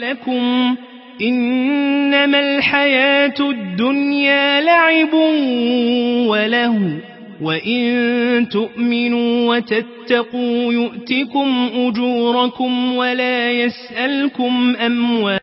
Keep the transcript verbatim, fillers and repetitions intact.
لكم إنما الحياة الدنيا لعب ولهو وإن تؤمنوا وتتقوا يؤتكم أجوركم ولا يسألكم أموالكم